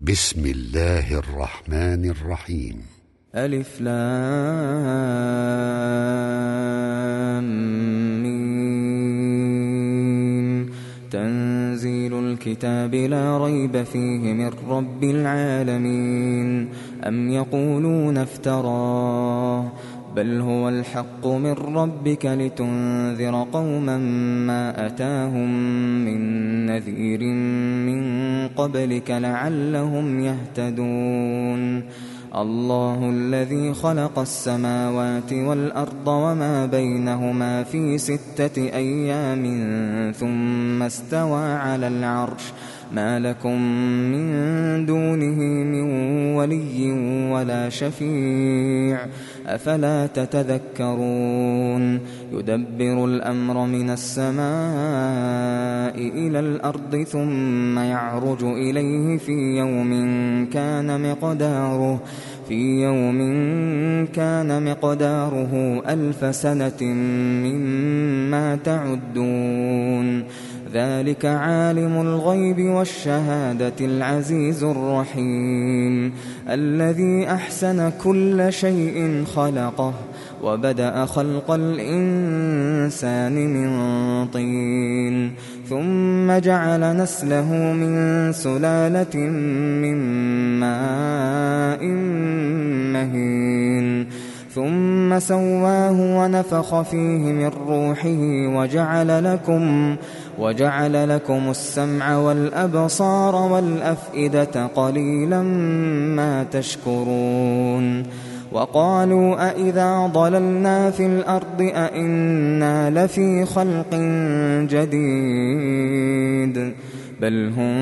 بسم الله الرحمن الرحيم. ألف لام ميم. تنزيل الكتاب لا ريب فيه من رب العالمين. أم يقولون افتراه بل هو الحق من ربك لتنذر قوما ما أتاهم من نذير من قبلك لعلهم يهتدون. الله الذي خلق السماوات والأرض وما بينهما في 6 أيام ثم استوى على العرش ما لكم من دونه من ولي ولا شفيع أفلا تتذكرون. يدبر الأمر من السماء إلى الأرض ثم يعرج إليه في يوم كان مقداره 1000 سنة مما تعدون. ذلك عالم الغيب والشهادة العزيز الرحيم الذي أحسن كل شيء خلقه وبدأ خلق الإنسان من طين ثم جعل نسله من سلالة من ماء مهين ثم سواه ونفخ فيه من روحه وجعل لكم السمع والأبصار والأفئدة قليلا ما تشكرون. وقالوا أإذا ضللنا في الأرض أإنا لفي خلق جديد بل هم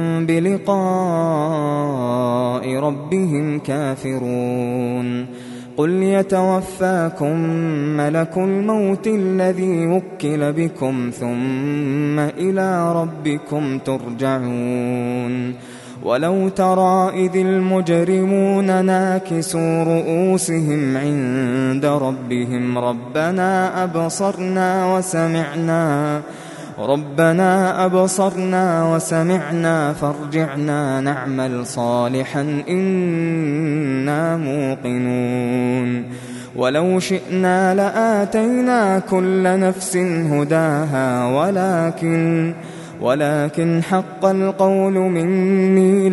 بلقاء ربهم كافرون. قل يتوفاكم ملك الموت الذي وكل بكم ثم إلى ربكم ترجعون. ولو ترى إذ المجرمون ناكسوا رؤوسهم عند ربهم ربنا أبصرنا وسمعنا فارجعنا نعمل صالحا إنا موقنون. ولو شئنا لآتينا كل نفس هداها ولكن حق القول مني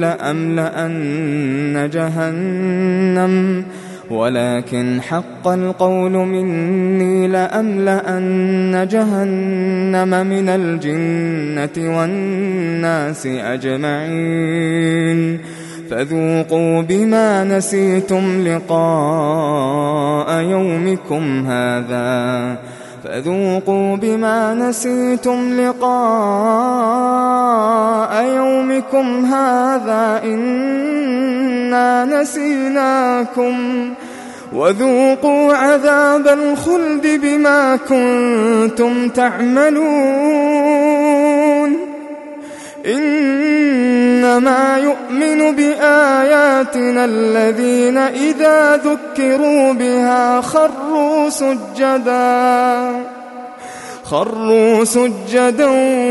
لأملأن جهنم من الجنة والناس أجمعين. فذوقوا بما نسيتم لقاء يومكم هذا إنا نسيناكم وذوقوا عذاب الخلد بما كنتم تعملون. إنما يؤمن بآياتنا الذين إذا ذكروا بها خروا سجدا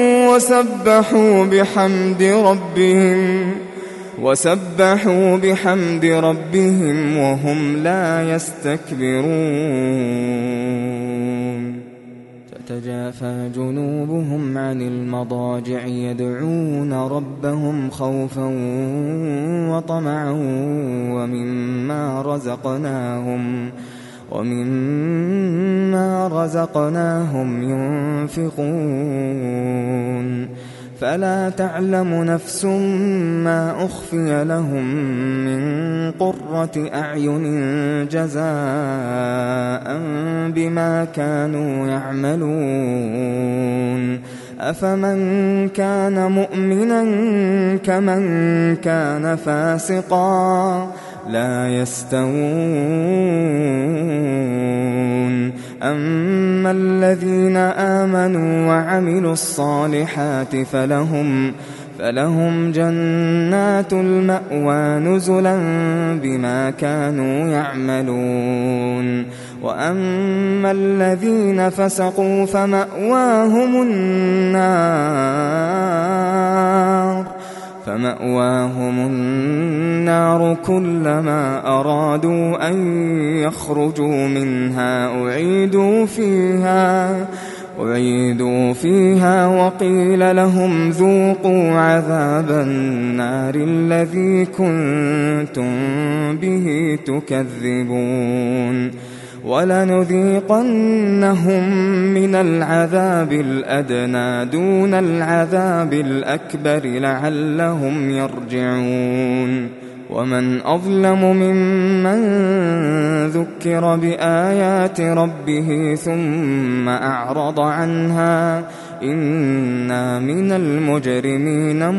وسبحوا بحمد ربهم وهم لا يستكبرون. تتجافى جنوبهم عن المضاجع يدعون ربهم خوفا وطمعا ومما رزقناهم ينفقون. فلا تعلم نفس ما أخفي لهم من قرة أعين جزاء بما كانوا يعملون. أفمن كان مؤمنا كمن كان فاسقا لا يستوون. أما الذين آمنوا وعملوا الصالحات فلهم جنات المأوى نزلا بما كانوا يعملون. وأما الذين فسقوا فمأواهم النار فمأواهم النار كلما أرادوا أن يخرجوا منها أعيدوا فيها وقيل لهم ذوقوا عذاب النار الذي كنتم به تكذبون ولنذيقنهم من العذاب الأدنى دون العذاب الأكبر لعلهم يرجعون ومن أظلم ممن ذكر بآيات ربه ثم أعرض عنها إنا من المجرمين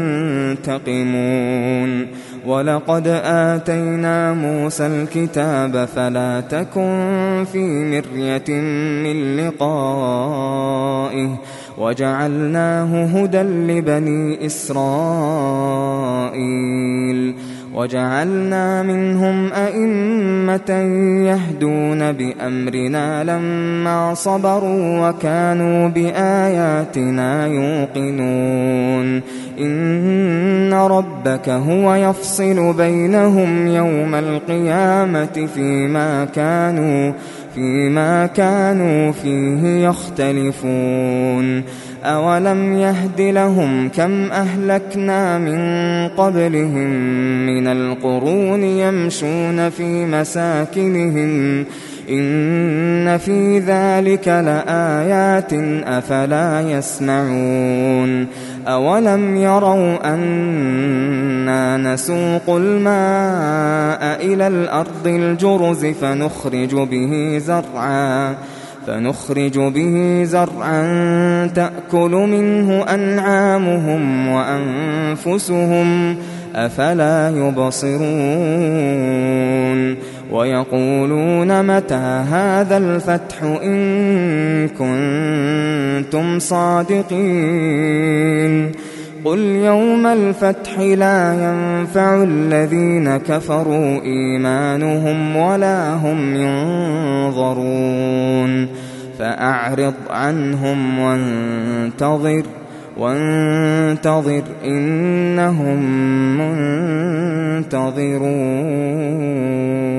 منتقمون ولقد آتينا موسى الكتاب فلا تكن في مرية من لقائه وجعلناه هدى لبني إسرائيل وجعلنا منهم أئمة يهدون بأمرنا لما صبروا وكانوا بآياتنا يوقنون إن ربك هو يفصل بينهم يوم القيامة فيما كانوا فيه يختلفون أولم يهد لهم كم أهلكنا من قبلهم من القرون يمشون في مساكنهم إن في ذلك لآيات أفلا يسمعون أولم يروا أننا نسوق الماء إلى الأرض الجرز فنخرج به زرعا تأكل منه أنعامهم وأنفسهم أفلا يبصرون ويقولون متى هذا الفتح إن كنتم صادقين قل يوم الفتح لا ينفع الذين كفروا إيمانهم ولا هم ينظرون فأعرض عنهم وانتظر إنهم منتظرون